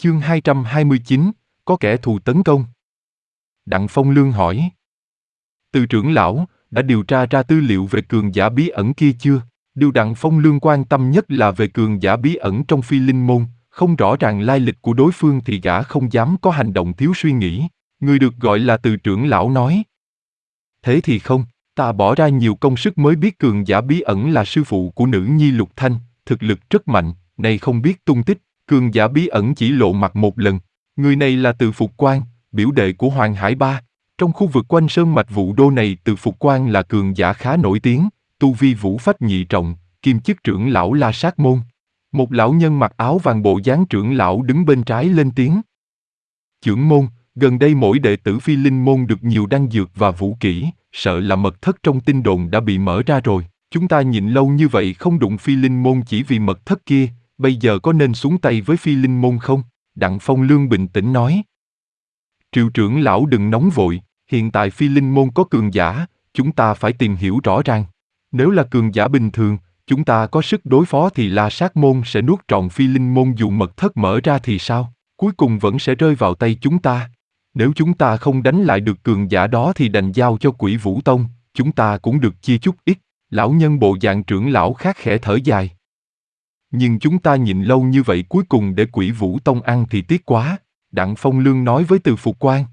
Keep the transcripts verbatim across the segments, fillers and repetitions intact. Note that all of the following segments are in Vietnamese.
Chương hai trăm hai mươi chín, có kẻ thù tấn công. Đặng Phong Lương hỏi. Từ trưởng lão, đã điều tra ra tư liệu về cường giả bí ẩn kia chưa? Điều Đặng Phong Lương quan tâm nhất là về cường giả bí ẩn trong Phi Linh Môn, không rõ ràng lai lịch của đối phương thì gã không dám có hành động thiếu suy nghĩ. Người được gọi là Từ trưởng lão nói. Thế thì không, ta bỏ ra nhiều công sức mới biết cường giả bí ẩn là sư phụ của nữ nhi Lục Thanh, thực lực rất mạnh, này không biết tung tích. Cường giả bí ẩn chỉ lộ mặt một lần. Người này là Từ Phục Quan, biểu đệ của Hoàng Hải Ba. Trong khu vực quanh sơn mạch Vũ Đô này, Từ Phục Quan là cường giả khá nổi tiếng, tu vi vũ phách nhị trọng, kiêm chức trưởng lão La Sát Môn. Một lão nhân mặc áo vàng bộ dáng trưởng lão đứng bên trái lên tiếng. Trưởng môn, gần đây mỗi đệ tử Phi Linh Môn được nhiều đan dược và vũ kỹ, sợ là mật thất trong tin đồn đã bị mở ra rồi. Chúng ta nhịn lâu như vậy không đụng Phi Linh Môn chỉ vì mật thất kia. Bây giờ có nên xuống tay với Phi Linh Môn không? Đặng Phong Lương bình tĩnh nói. Triệu trưởng lão đừng nóng vội, hiện tại Phi Linh Môn có cường giả, chúng ta phải tìm hiểu rõ ràng. Nếu là cường giả bình thường, chúng ta có sức đối phó thì La Sát Môn sẽ nuốt trọn Phi Linh Môn, dù mật thất mở ra thì sao? Cuối cùng vẫn sẽ rơi vào tay chúng ta. Nếu chúng ta không đánh lại được cường giả đó thì đành giao cho Quỷ Vũ Tông, chúng ta cũng được chia chút ít. Lão nhân bộ dạng trưởng lão khác khẽ thở dài. Nhưng chúng ta nhịn lâu như vậy cuối cùng để Quỷ Vũ Tông ăn thì tiếc quá, Đặng Phong Lương nói với Từ Phục Quan.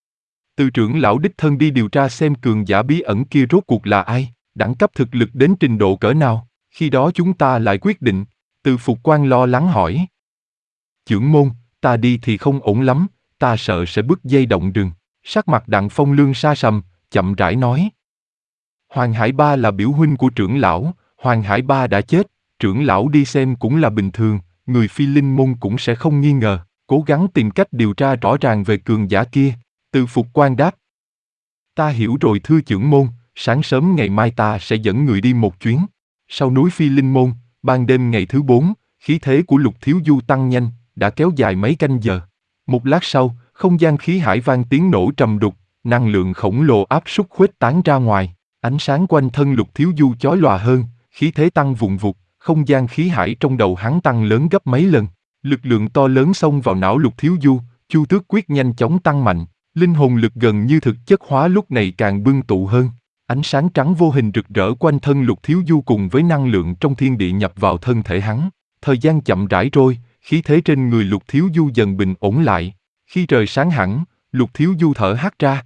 Từ trưởng lão đích thân đi điều tra xem cường giả bí ẩn kia rốt cuộc là ai, đẳng cấp thực lực đến trình độ cỡ nào, khi đó chúng ta lại quyết định. Từ Phục Quan lo lắng hỏi. Trưởng môn, ta đi thì không ổn lắm, ta sợ sẽ bứt dây động rừng. Sắc mặt Đặng Phong Lương sa sầm, chậm rãi nói. Hoàng Hải Ba là biểu huynh của trưởng lão, Hoàng Hải Ba đã chết. Trưởng lão đi xem cũng là bình thường, người Phi Linh Môn cũng sẽ không nghi ngờ, cố gắng tìm cách điều tra rõ ràng về cường giả kia. Từ Phục Quan đáp. Ta hiểu rồi thưa trưởng môn, sáng sớm ngày mai ta sẽ dẫn người đi một chuyến. Sau núi Phi Linh Môn, ban đêm ngày thứ bốn, khí thế của Lục Thiếu Du tăng nhanh, đã kéo dài mấy canh giờ. Một lát sau, không gian khí hải vang tiếng nổ trầm đục, năng lượng khổng lồ áp suất khuếch tán ra ngoài, ánh sáng quanh thân Lục Thiếu Du chói lòa hơn, khí thế tăng vùn vụt. Không gian khí hải trong đầu hắn tăng lớn gấp mấy lần, lực lượng to lớn xông vào não Lục Thiếu Du, Chu Tước Quyết nhanh chóng tăng mạnh, linh hồn lực gần như thực chất hóa lúc này càng bưng tụ hơn, ánh sáng trắng vô hình rực rỡ quanh thân Lục Thiếu Du cùng với năng lượng trong thiên địa nhập vào thân thể hắn. Thời gian chậm rãi trôi, khí thế trên người Lục Thiếu Du dần bình ổn lại. Khi trời sáng hẳn, Lục Thiếu Du thở hắt ra.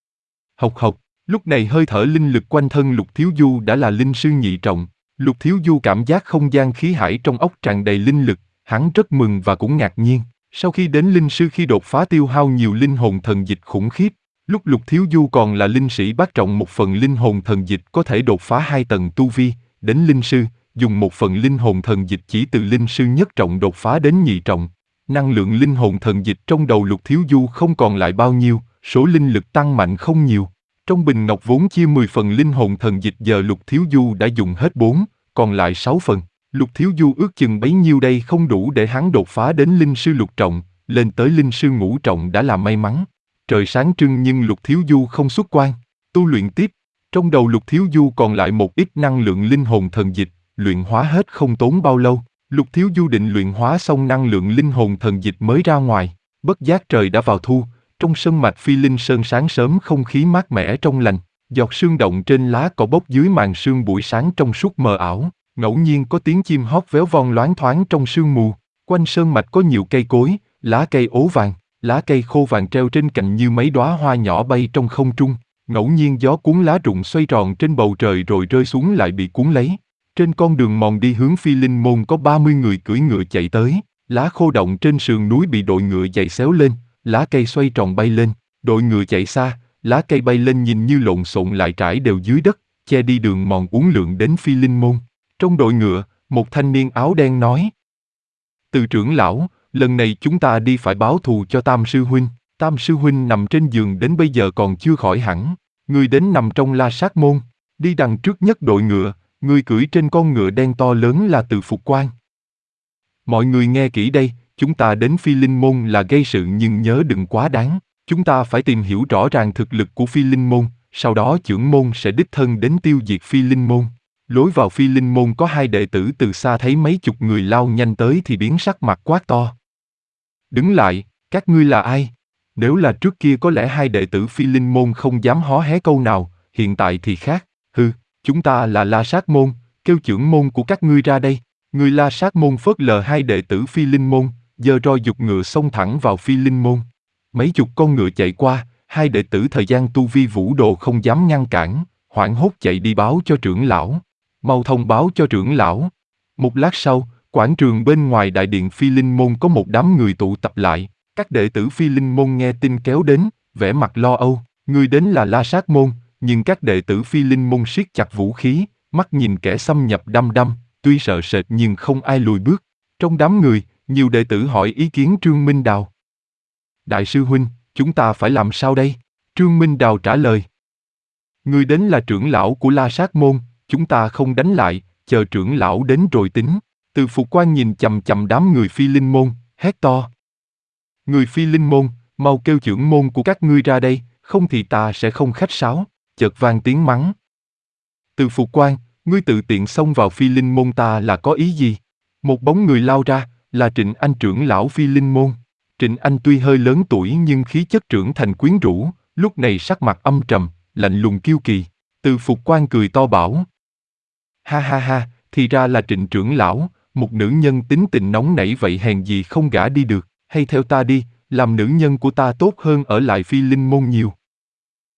Hộc hộc, lúc này hơi thở linh lực quanh thân Lục Thiếu Du đã là linh sư nhị trọng. Lục Thiếu Du cảm giác không gian khí hải trong óc tràn đầy linh lực, hắn rất mừng và cũng ngạc nhiên. Sau khi đến linh sư khi đột phá tiêu hao nhiều linh hồn thần dịch khủng khiếp, lúc Lục Thiếu Du còn là linh sĩ bát trọng một phần linh hồn thần dịch có thể đột phá hai tầng tu vi, đến linh sư, dùng một phần linh hồn thần dịch chỉ từ linh sư nhất trọng đột phá đến nhị trọng. Năng lượng linh hồn thần dịch trong đầu Lục Thiếu Du không còn lại bao nhiêu, số linh lực tăng mạnh không nhiều. Trong bình ngọc vốn chia mười phần linh hồn thần dịch giờ Lục Thiếu Du đã dùng hết bốn, còn lại sáu phần. Lục Thiếu Du ước chừng bấy nhiêu đây không đủ để hắn đột phá đến linh sư lục trọng, lên tới linh sư ngũ trọng đã là may mắn. Trời sáng trưng nhưng Lục Thiếu Du không xuất quan, tu luyện tiếp. Trong đầu Lục Thiếu Du còn lại một ít năng lượng linh hồn thần dịch, luyện hóa hết không tốn bao lâu. Lục Thiếu Du định luyện hóa xong năng lượng linh hồn thần dịch mới ra ngoài. Bất giác trời đã vào thu, trong sơn mạch Phi Linh Sơn sáng sớm không khí mát mẻ trong lành. Giọt sương động trên lá cỏ bốc dưới màn sương buổi sáng trong suốt mờ ảo, ngẫu nhiên có tiếng chim hót véo von loáng thoáng trong sương mù. Quanh sơn mạch có nhiều cây cối, lá cây ố vàng, lá cây khô vàng treo trên cành như mấy đóa hoa nhỏ bay trong không trung. Ngẫu nhiên gió cuốn lá rụng xoay tròn trên bầu trời rồi rơi xuống lại bị cuốn lấy. Trên con đường mòn đi hướng Phi Linh Môn có ba mươi người cưỡi ngựa chạy tới, lá khô động trên sườn núi bị đội ngựa giày xéo lên, lá cây xoay tròn bay lên, đội ngựa chạy xa. Lá cây bay lên nhìn như lộn xộn lại trải đều dưới đất, che đi đường mòn uốn lượn đến Phi Linh Môn. Trong đội ngựa, một thanh niên áo đen nói. Từ trưởng lão, lần này chúng ta đi phải báo thù cho Tam Sư Huynh. Tam Sư Huynh nằm trên giường đến bây giờ còn chưa khỏi hẳn. Người đến nằm trong La Sát Môn. Đi đằng trước nhất đội ngựa, người cưỡi trên con ngựa đen to lớn là Từ Phục Quan. Mọi người nghe kỹ đây, chúng ta đến Phi Linh Môn là gây sự nhưng nhớ đừng quá đáng. Chúng ta phải tìm hiểu rõ ràng thực lực của Phi Linh Môn, sau đó trưởng môn sẽ đích thân đến tiêu diệt Phi Linh Môn. Lối vào Phi Linh Môn có hai đệ tử từ xa thấy mấy chục người lao nhanh tới thì biến sắc mặt quát to. Đứng lại, các ngươi là ai? Nếu là trước kia có lẽ hai đệ tử Phi Linh môn không dám hó hé câu nào, hiện tại thì khác. Hừ, chúng ta là La Sát môn, kêu trưởng môn của các ngươi ra đây. Người La Sát môn phớt lờ hai đệ tử Phi Linh môn, giơ roi giục ngựa xông thẳng vào Phi Linh môn. Mấy chục con ngựa chạy qua, hai đệ tử thời gian tu vi vũ đồ không dám ngăn cản, hoảng hốt chạy đi báo cho trưởng lão. Mau thông báo cho trưởng lão. Một lát sau, quảng trường bên ngoài đại điện Phi Linh môn có một đám người tụ tập lại. Các đệ tử Phi Linh môn nghe tin kéo đến, vẻ mặt lo âu. Người đến là La Sát môn, nhưng các đệ tử Phi Linh môn siết chặt vũ khí, mắt nhìn kẻ xâm nhập đăm đăm, tuy sợ sệt nhưng không ai lùi bước. Trong đám người, nhiều đệ tử hỏi ý kiến Trương Minh Đào. Đại sư huynh, chúng ta phải làm sao đây? Trương Minh Đào trả lời. Người đến là trưởng lão của La Sát môn, chúng ta không đánh lại, chờ trưởng lão đến rồi tính. Từ Phục Quan nhìn chằm chằm đám người Phi Linh môn, hét to. Người Phi Linh môn, mau kêu trưởng môn của các ngươi ra đây, không thì ta sẽ không khách sáo. Chợt vang tiếng mắng. Từ Phục Quan, ngươi tự tiện xông vào Phi Linh môn ta là có ý gì? Một bóng người lao ra, là Trịnh Anh trưởng lão Phi Linh môn. Trịnh Anh tuy hơi lớn tuổi nhưng khí chất trưởng thành quyến rũ, lúc này sắc mặt âm trầm, lạnh lùng kiêu kỳ. Từ Phục Quan cười to bảo. Ha ha ha, thì ra là Trịnh trưởng lão, một nữ nhân tính tình nóng nảy vậy hèn gì không gả đi được, hay theo ta đi, làm nữ nhân của ta tốt hơn ở lại Phi Linh môn nhiều.